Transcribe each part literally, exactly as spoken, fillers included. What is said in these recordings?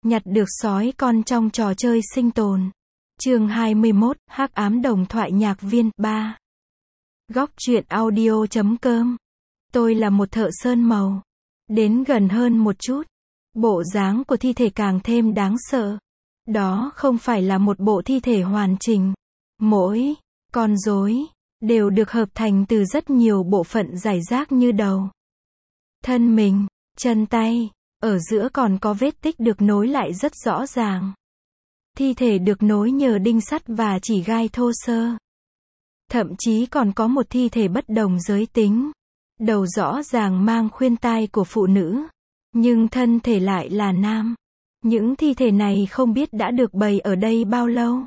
Nhặt được sói con trong trò chơi sinh tồn. Chương hai mươi mốt, Hắc ám đồng thoại nhạc viên, ba. Góc truyện audio chấm com. Tôi là một thợ sơn màu. Đến gần hơn một chút, bộ dáng của thi thể càng thêm đáng sợ. Đó không phải là một bộ thi thể hoàn chỉnh. Mỗi con rối đều được hợp thành từ rất nhiều bộ phận rải rác như đầu, thân mình, chân tay. Ở giữa còn có vết tích được nối lại rất rõ ràng. Thi thể được nối nhờ đinh sắt và chỉ gai thô sơ. Thậm chí còn có một thi thể bất đồng giới tính. Đầu rõ ràng mang khuyên tai của phụ nữ, nhưng thân thể lại là nam. Những thi thể này không biết đã được bày ở đây bao lâu.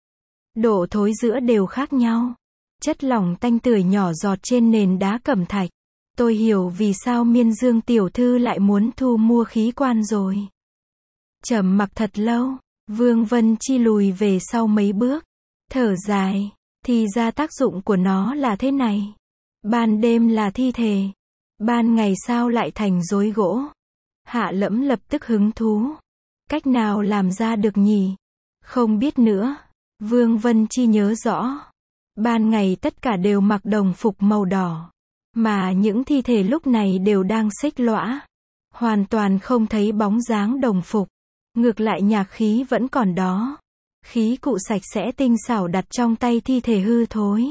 Độ thối giữa đều khác nhau. Chất lỏng tanh tưởi nhỏ giọt trên nền đá cẩm thạch. Tôi hiểu vì sao Miên Dương tiểu thư lại muốn thu mua khí quan rồi. Trầm mặc thật lâu, Vương Vân Chi lùi về sau mấy bước, thở dài, thì ra tác dụng của nó là thế này. Ban đêm là thi thể, ban ngày sao lại thành rối gỗ? Hạ Lẫm lập tức hứng thú. Cách nào làm ra được nhỉ? Không biết nữa. Vương Vân Chi nhớ rõ. Ban ngày tất cả đều mặc đồng phục màu đỏ. Mà những thi thể lúc này đều đang xích lõa. Hoàn toàn không thấy bóng dáng đồng phục. Ngược lại nhạc khí vẫn còn đó. Khí cụ sạch sẽ tinh xảo đặt trong tay thi thể hư thối.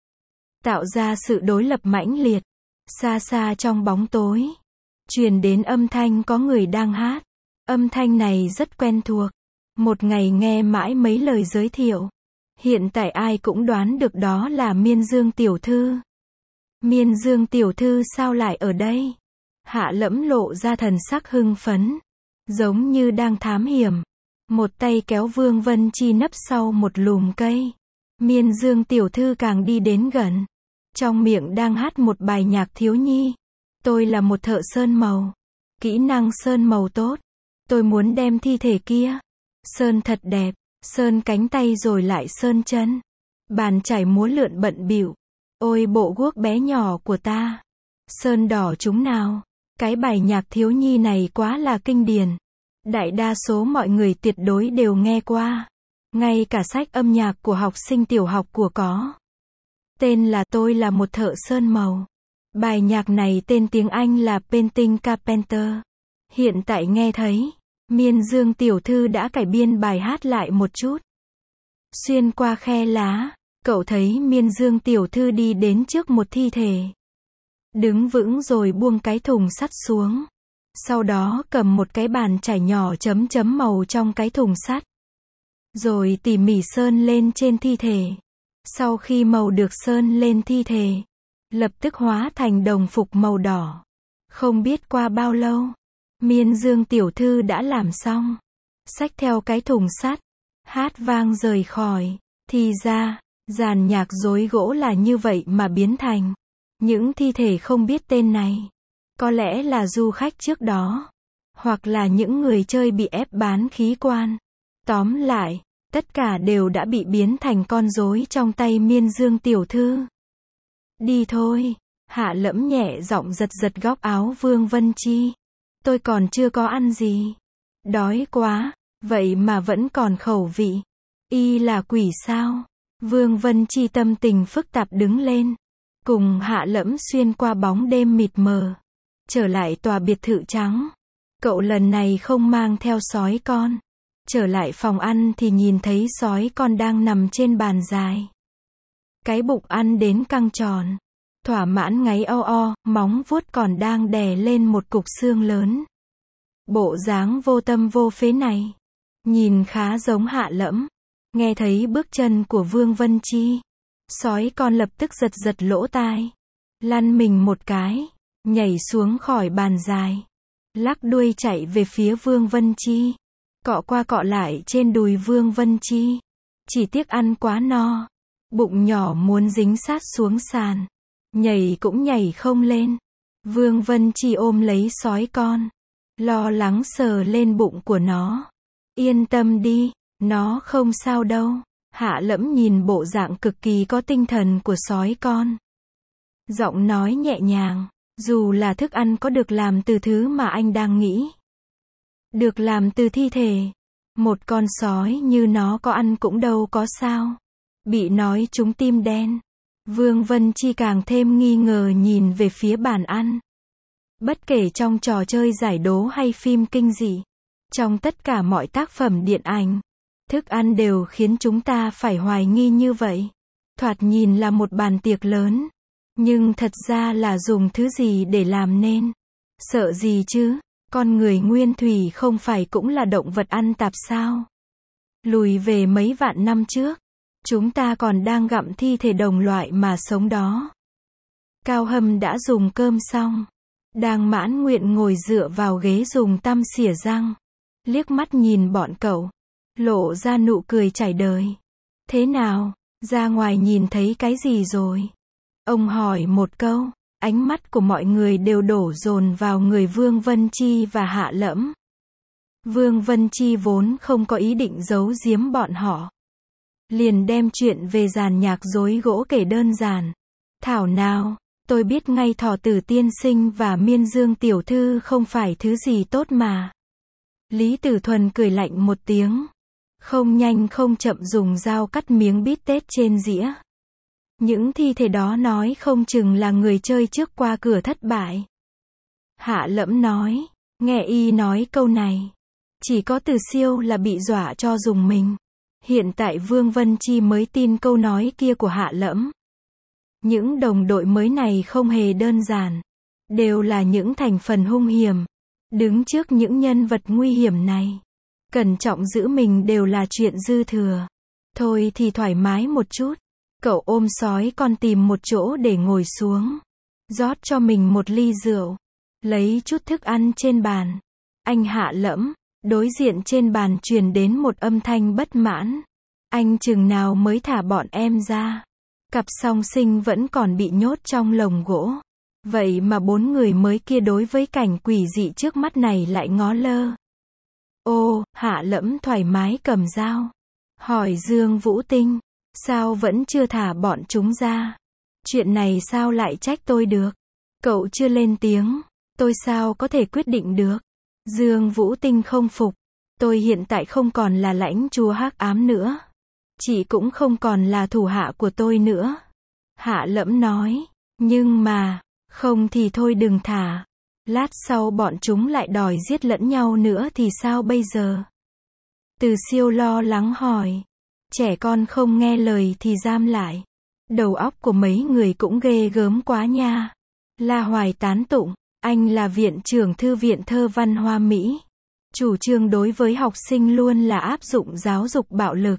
Tạo ra sự đối lập mãnh liệt. Xa xa trong bóng tối, truyền đến âm thanh có người đang hát. Âm thanh này rất quen thuộc. Một ngày nghe mãi mấy lời giới thiệu. Hiện tại ai cũng đoán được đó là Miên Dương tiểu thư. Miên Dương tiểu thư sao lại ở đây? Hạ Lẫm lộ ra thần sắc hưng phấn, giống như đang thám hiểm. Một tay kéo Vương Vân Chi nấp sau một lùm cây. Miên Dương tiểu thư càng đi đến gần. Trong miệng đang hát một bài nhạc thiếu nhi. Tôi là một thợ sơn màu. Kỹ năng sơn màu tốt. Tôi muốn đem thi thể kia sơn thật đẹp, sơn cánh tay rồi lại sơn chân. Bàn chải múa lượn bận bịu. Ôi bộ guốc bé nhỏ của ta. Sơn đỏ chúng nào. Cái bài nhạc thiếu nhi này quá là kinh điển. Đại đa số mọi người tuyệt đối đều nghe qua. Ngay cả sách âm nhạc của học sinh tiểu học của có. Tên là Tôi là một thợ sơn màu. Bài nhạc này tên tiếng Anh là Painting Carpenter. Hiện tại nghe thấy, Miên Dương tiểu thư đã cải biên bài hát lại một chút. Xuyên qua khe lá, cậu thấy Miên Dương tiểu thư đi đến trước một thi thể. Đứng vững rồi buông cái thùng sắt xuống. Sau đó cầm một cái bàn chải nhỏ chấm chấm màu trong cái thùng sắt. Rồi tỉ mỉ sơn lên trên thi thể. Sau khi màu được sơn lên thi thể, lập tức hóa thành đồng phục màu đỏ. Không biết qua bao lâu, Miên Dương tiểu thư đã làm xong. Xách theo cái thùng sắt, hát vang rời khỏi. Thì ra, dàn nhạc rối gỗ là như vậy mà biến thành. Những thi thể không biết tên này. Có lẽ là du khách trước đó. Hoặc là những người chơi bị ép bán khí quan. Tóm lại, tất cả đều đã bị biến thành con rối trong tay Miên Dương tiểu thư. Đi thôi. Hạ Lẫm nhẹ giọng giật giật góc áo Vương Vân Chi. Tôi còn chưa có ăn gì. Đói quá. Vậy mà vẫn còn khẩu vị. Y là quỷ sao? Vương Vân Chi tâm tình phức tạp đứng lên. Cùng Hạ Lẫm xuyên qua bóng đêm mịt mờ. Trở lại tòa biệt thự trắng. Cậu lần này không mang theo sói con. Trở lại phòng ăn thì nhìn thấy sói con đang nằm trên bàn dài. Cái bụng ăn đến căng tròn. Thỏa mãn ngáy o o, móng vuốt còn đang đè lên một cục xương lớn. Bộ dáng vô tâm vô phế này. Nhìn khá giống Hạ Lẫm. Nghe thấy bước chân của Vương Vân Chi. Sói con lập tức giật giật lỗ tai. Lăn mình một cái. Nhảy xuống khỏi bàn dài. Lắc đuôi chạy về phía Vương Vân Chi. Cọ qua cọ lại trên đùi Vương Vân Chi. Chỉ tiếc ăn quá no. Bụng nhỏ muốn dính sát xuống sàn. Nhảy cũng nhảy không lên. Vương Vân Chi ôm lấy sói con. Lo lắng sờ lên bụng của nó. Yên tâm đi, nó không sao đâu. Hạ Lẫm nhìn bộ dạng cực kỳ có tinh thần của sói con. Giọng nói nhẹ nhàng. Dù là thức ăn có được làm từ thứ mà anh đang nghĩ. Được làm từ thi thể. Một con sói như nó có ăn cũng đâu có sao. Bị nói trúng tim đen. Vương Vân Chi càng thêm nghi ngờ nhìn về phía bàn ăn. Bất kể trong trò chơi giải đố hay phim kinh dị, trong tất cả mọi tác phẩm điện ảnh, thức ăn đều khiến chúng ta phải hoài nghi như vậy. Thoạt nhìn là một bàn tiệc lớn, nhưng thật ra là dùng thứ gì để làm nên. Sợ gì chứ, con người nguyên thủy không phải cũng là động vật ăn tạp sao? Lùi về mấy vạn năm trước, chúng ta còn đang gặm thi thể đồng loại mà sống đó. Cao Hâm đã dùng cơm xong, đang mãn nguyện ngồi dựa vào ghế dùng tăm xỉa răng, liếc mắt nhìn bọn cậu, lộ ra nụ cười trải đời. Thế nào, ra ngoài nhìn thấy cái gì rồi? Ông hỏi một câu, ánh mắt của mọi người đều đổ dồn vào người Vương Vân Chi và Hạ Lẫm. Vương Vân Chi vốn không có ý định giấu giếm bọn họ, liền đem chuyện về dàn nhạc rối gỗ kể đơn giản. Thảo nào, tôi biết ngay Thỏ Tử tiên sinh và Miên Dương tiểu thư không phải thứ gì tốt mà. Lý Tử Thuần cười lạnh một tiếng, không nhanh không chậm dùng dao cắt miếng bít tết trên dĩa. Những thi thể đó nói không chừng là người chơi trước qua cửa thất bại. Hạ Lẫm nói, nghe y nói câu này, chỉ có Từ Siêu là bị dọa cho dùng mình. Hiện tại Vương Vân Chi mới tin câu nói kia của Hạ Lẫm. Những đồng đội mới này không hề đơn giản, đều là những thành phần hung hiểm. Đứng trước những nhân vật nguy hiểm này, cẩn trọng giữ mình đều là chuyện dư thừa. Thôi thì thoải mái một chút. Cậu ôm sói con tìm một chỗ để ngồi xuống, rót cho mình một ly rượu, lấy chút thức ăn trên bàn. Anh Hạ Lẫm, đối diện trên bàn truyền đến một âm thanh bất mãn. Anh chừng nào mới thả bọn em ra? Cặp song sinh vẫn còn bị nhốt trong lồng gỗ. Vậy mà bốn người mới kia đối với cảnh quỷ dị trước mắt này lại ngó lơ. Ô, Hạ Lẫm thoải mái cầm dao, hỏi Dương Vũ Tinh, sao vẫn chưa thả bọn chúng ra? Chuyện này sao lại trách tôi được? Cậu chưa lên tiếng, tôi sao có thể quyết định được? Dương Vũ Tinh không phục, tôi hiện tại không còn là lãnh chúa hắc ám nữa. Chị cũng không còn là thủ hạ của tôi nữa. Hạ Lẫm nói, nhưng mà, không thì thôi đừng thả. Lát sau bọn chúng lại đòi giết lẫn nhau nữa thì sao bây giờ? Từ Siêu lo lắng hỏi. Trẻ con không nghe lời thì giam lại. Đầu óc của mấy người cũng ghê gớm quá nha. La Hoài tán tụng, anh là viện trưởng thư viện thơ văn Hoa Mỹ. Chủ trương đối với học sinh luôn là áp dụng giáo dục bạo lực.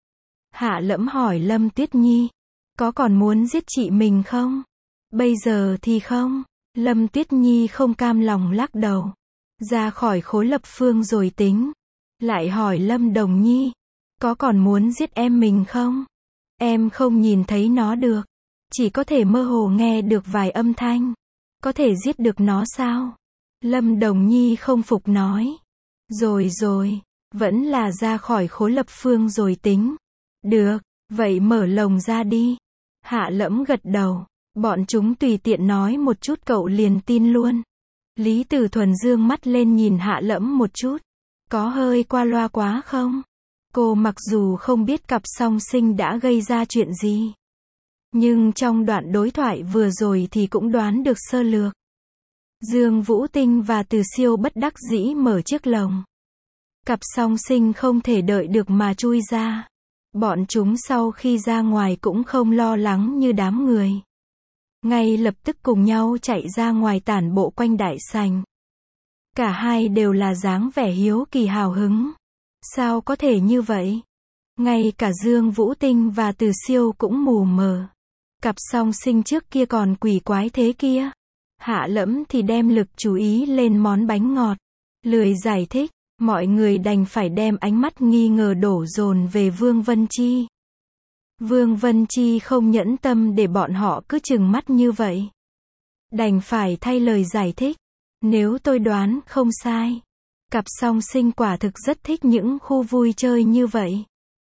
Hạ Lẫm hỏi Lâm Tuyết Nhi, có còn muốn giết chị mình không? Bây giờ thì không. Lâm Tuyết Nhi không cam lòng lắc đầu. Ra khỏi khối lập phương rồi tính. Lại hỏi Lâm Đồng Nhi, có còn muốn giết em mình không? Em không nhìn thấy nó được, chỉ có thể mơ hồ nghe được vài âm thanh. Có thể giết được nó sao? Lâm Đồng Nhi không phục nói. Rồi rồi, vẫn là ra khỏi khối lập phương rồi tính. Được, vậy mở lồng ra đi. Hạ Lẫm gật đầu. Bọn chúng tùy tiện nói một chút cậu liền tin luôn. Lý Tử Thuần dương mắt lên nhìn Hạ Lẫm một chút. Có hơi qua loa quá không? Cô mặc dù không biết cặp song sinh đã gây ra chuyện gì, nhưng trong đoạn đối thoại vừa rồi thì cũng đoán được sơ lược. Dương Vũ Tinh và Từ Siêu bất đắc dĩ mở chiếc lồng. Cặp song sinh không thể đợi được mà chui ra. Bọn chúng sau khi ra ngoài cũng không lo lắng như đám người. Ngay lập tức cùng nhau chạy ra ngoài tản bộ quanh đại sảnh. Cả hai đều là dáng vẻ hiếu kỳ hào hứng. Sao có thể như vậy? Ngay cả Dương Vũ Tinh và Từ Siêu cũng mù mờ. Cặp song sinh trước kia còn quỷ quái thế kia. Hạ Lẫm thì đem lực chú ý lên món bánh ngọt. Lười giải thích, mọi người đành phải đem ánh mắt nghi ngờ đổ dồn về Vương Vân Chi. Vương Vân Chi không nhẫn tâm để bọn họ cứ trừng mắt như vậy. Đành phải thay lời giải thích. Nếu tôi đoán không sai, cặp song sinh quả thực rất thích những khu vui chơi như vậy.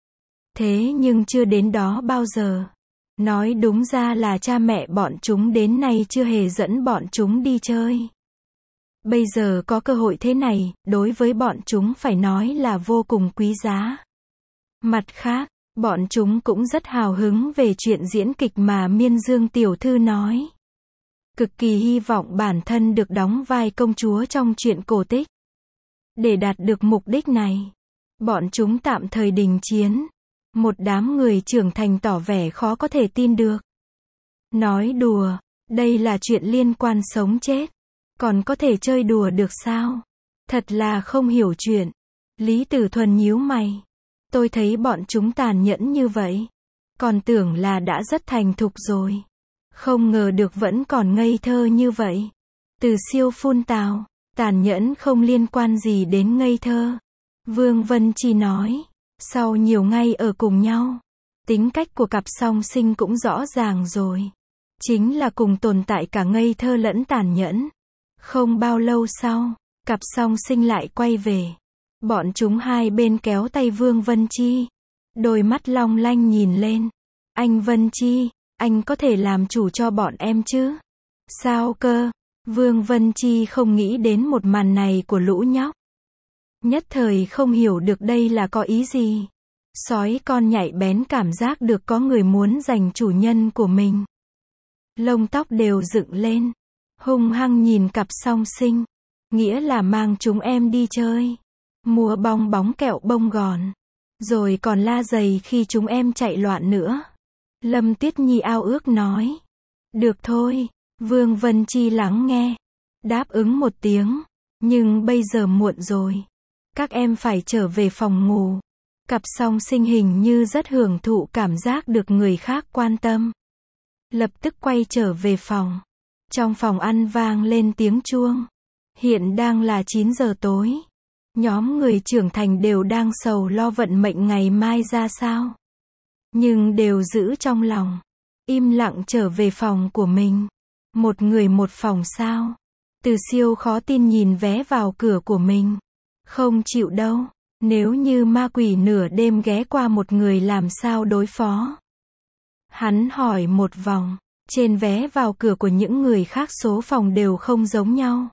Thế nhưng chưa đến đó bao giờ. Nói đúng ra là cha mẹ bọn chúng đến nay chưa hề dẫn bọn chúng đi chơi. Bây giờ có cơ hội thế này, đối với bọn chúng phải nói là vô cùng quý giá. Mặt khác, bọn chúng cũng rất hào hứng về chuyện diễn kịch mà Miên Dương tiểu thư nói. Cực kỳ hy vọng bản thân được đóng vai công chúa trong truyện cổ tích. Để đạt được mục đích này, bọn chúng tạm thời đình chiến. Một đám người trưởng thành tỏ vẻ khó có thể tin được. Nói đùa, đây là chuyện liên quan sống chết. Còn có thể chơi đùa được sao? Thật là không hiểu chuyện. Lý Tử Thuần nhíu mày. Tôi thấy bọn chúng tàn nhẫn như vậy. Còn tưởng là đã rất thành thục rồi. Không ngờ được vẫn còn ngây thơ như vậy. Từ Siêu phun tào. Tàn nhẫn không liên quan gì đến ngây thơ. Vương Vân Chi nói. Sau nhiều ngày ở cùng nhau, tính cách của cặp song sinh cũng rõ ràng rồi. Chính là cùng tồn tại cả ngây thơ lẫn tàn nhẫn. Không bao lâu sau, cặp song sinh lại quay về. Bọn chúng hai bên kéo tay Vương Vân Chi. Đôi mắt long lanh nhìn lên. Anh Vân Chi, anh có thể làm chủ cho bọn em chứ? Sao cơ? Vương Vân Chi không nghĩ đến một màn này của lũ nhóc. Nhất thời không hiểu được đây là có ý gì. Sói con nhạy bén cảm giác được có người muốn giành chủ nhân của mình. Lông tóc đều dựng lên. Hung hăng nhìn cặp song sinh. Nghĩa là mang chúng em đi chơi. Mua bong bóng kẹo bông gòn. Rồi còn la giày khi chúng em chạy loạn nữa. Lâm Tuyết Nhi ao ước nói. Được thôi. Vương Vân Chi lắng nghe. Đáp ứng một tiếng. Nhưng bây giờ muộn rồi. Các em phải trở về phòng ngủ. Cặp song sinh hình như rất hưởng thụ cảm giác được người khác quan tâm. Lập tức quay trở về phòng. Trong phòng ăn vang lên tiếng chuông. Hiện đang là chín giờ tối. Nhóm người trưởng thành đều đang sầu lo vận mệnh ngày mai ra sao. Nhưng đều giữ trong lòng. Im lặng trở về phòng của mình. Một người một phòng sao? Từ Siêu khó tin nhìn vé vào cửa của mình. Không chịu đâu. Nếu như ma quỷ nửa đêm ghé qua một người làm sao đối phó? Hắn hỏi một vòng. Trên vé vào cửa của những người khác số phòng đều không giống nhau.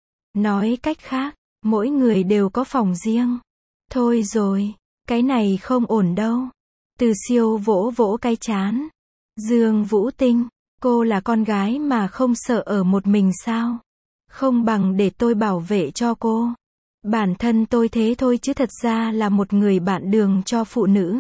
Nói cách khác, mỗi người đều có phòng riêng. Thôi rồi, cái này không ổn đâu. Từ Siêu vỗ vỗ cái trán. Dương Vũ Tinh, cô là con gái mà không sợ ở một mình sao? Không bằng để tôi bảo vệ cho cô. Bản thân tôi thế thôi chứ thật ra là một người bạn đường cho phụ nữ.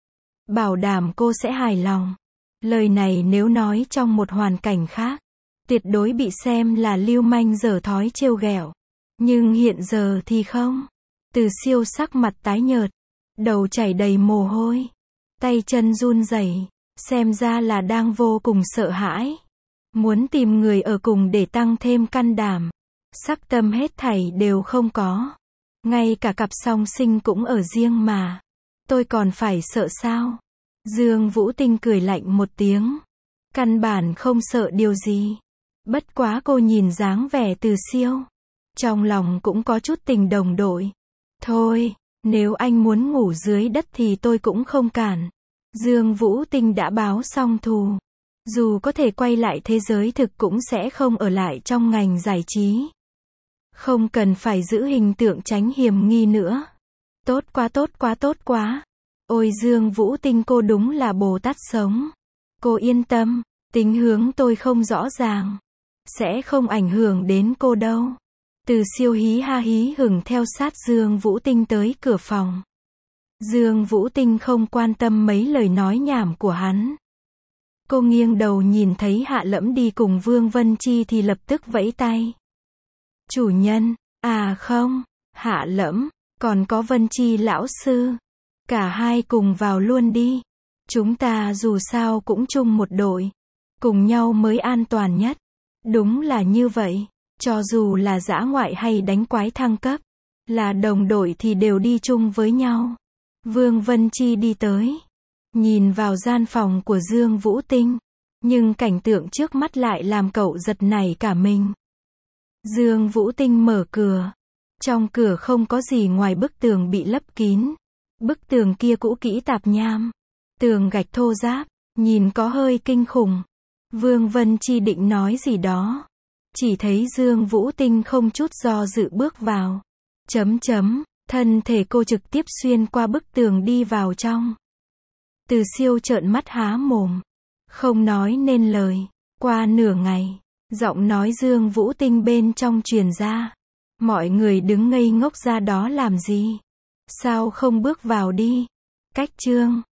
Bảo đảm cô sẽ hài lòng. Lời này nếu nói trong một hoàn cảnh khác, tuyệt đối bị xem là lưu manh dở thói trêu ghẹo. Nhưng hiện giờ thì không. Từ Siêu sắc mặt tái nhợt, đầu chảy đầy mồ hôi, tay chân run rẩy, xem ra là đang vô cùng sợ hãi. Muốn tìm người ở cùng để tăng thêm can đảm. Sắc tâm hết thảy đều không có. Ngay cả cặp song sinh cũng ở riêng mà. Tôi còn phải sợ sao? Dương Vũ Tinh cười lạnh một tiếng. Căn bản không sợ điều gì. Bất quá cô nhìn dáng vẻ Từ Siêu. Trong lòng cũng có chút tình đồng đội. Thôi, nếu anh muốn ngủ dưới đất thì tôi cũng không cản. Dương Vũ Tinh đã báo xong thù. Dù có thể quay lại thế giới thực cũng sẽ không ở lại trong ngành giải trí. Không cần phải giữ hình tượng tránh hiểm nghi nữa. Tốt quá tốt quá tốt quá. Ôi Dương Vũ Tinh cô đúng là Bồ Tát sống. Cô yên tâm, tính hướng tôi không rõ ràng. Sẽ không ảnh hưởng đến cô đâu. Từ Siêu hí ha hí hửng theo sát Dương Vũ Tinh tới cửa phòng. Dương Vũ Tinh không quan tâm mấy lời nói nhảm của hắn. Cô nghiêng đầu nhìn thấy Hạ Lẫm đi cùng Vương Vân Chi thì lập tức vẫy tay. Chủ nhân, à không, Hạ Lẫm, còn có Vân Chi lão sư. Cả hai cùng vào luôn đi. Chúng ta dù sao cũng chung một đội. Cùng nhau mới an toàn nhất. Đúng là như vậy. Cho dù là dã ngoại hay đánh quái thăng cấp. Là đồng đội thì đều đi chung với nhau. Vương Vân Chi đi tới. Nhìn vào gian phòng của Dương Vũ Tinh. Nhưng cảnh tượng trước mắt lại làm cậu giật nảy cả mình. Dương Vũ Tinh mở cửa. Trong cửa không có gì ngoài bức tường bị lấp kín. Bức tường kia cũ kỹ tạp nham. Tường gạch thô ráp. Nhìn có hơi kinh khủng. Vương Vân Chi định nói gì đó. Chỉ thấy Dương Vũ Tinh không chút do dự bước vào. Chấm chấm, thân thể cô trực tiếp xuyên qua bức tường đi vào trong. Từ Siêu trợn mắt há mồm, không nói nên lời. Qua nửa ngày, giọng nói Dương Vũ Tinh bên trong truyền ra. Mọi người đứng ngây ngốc ra đó làm gì? Sao không bước vào đi? Cách chương